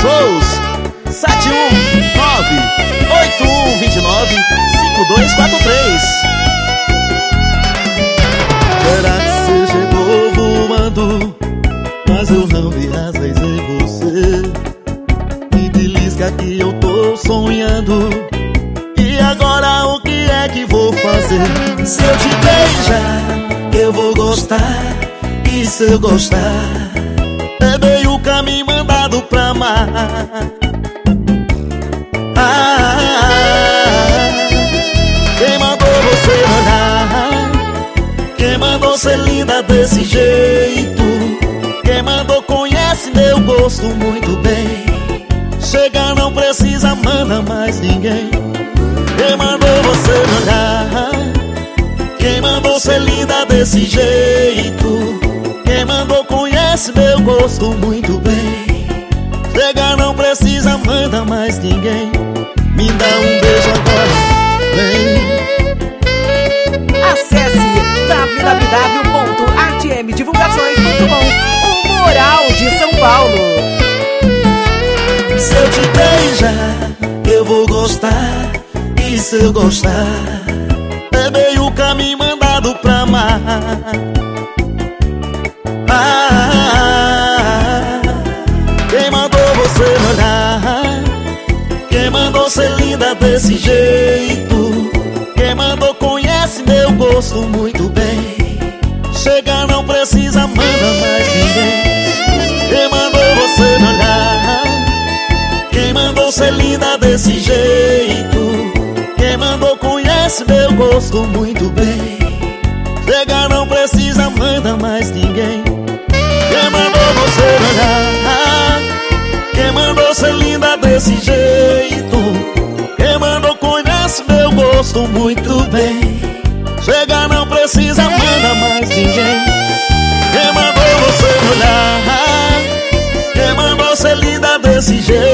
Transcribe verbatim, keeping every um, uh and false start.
shows. Sete um nove oito um dois nove cinco dois quatro três. Será que você chegou voando, mas eu não vi asas em você? Me belisca que eu tô sonhando, e agora o que é que vou fazer? Se eu te beijar, eu vou gostar, e se eu gostar, é meio o caminho mandado pra amar. Ah, quem mandou você olhar? Quem mandou ser linda desse jeito? Quem mandou conhece meu gosto muito bem. Chega, não precisa, manda mais ninguém. Quem mandou você olhar? Quem mandou ser linda desse jeito? Quem mandou conhece meu gosto muito bem. Chega, não precisa, manda mais ninguém. Me dá um beijo agora, vem. Acesse w w w ponto a t m divulgações ponto com, o Moral de São Paulo. Se eu te beijar, eu vou gostar, e se eu gostar, é meio o caminho mandado pra amar. Ah, quem mandou você olhar? Quem mandou ser linda desse jeito? Quem mandou conhece meu gosto muito bem. Chega, não precisa, manda mais ninguém. Quem mandou você olhar? Quem mandou ser linda desse jeito? Quem mandou conhece meu gosto muito bem. Chega, não precisa, manda mais ninguém. Quem mandou você olhar? Quem mandou ser linda desse jeito? Quem mandou conhece meu gosto muito bem. Chega, não precisa, manda mais ninguém. Quem mandou você olhar? Quem mandou ser linda desse jeito?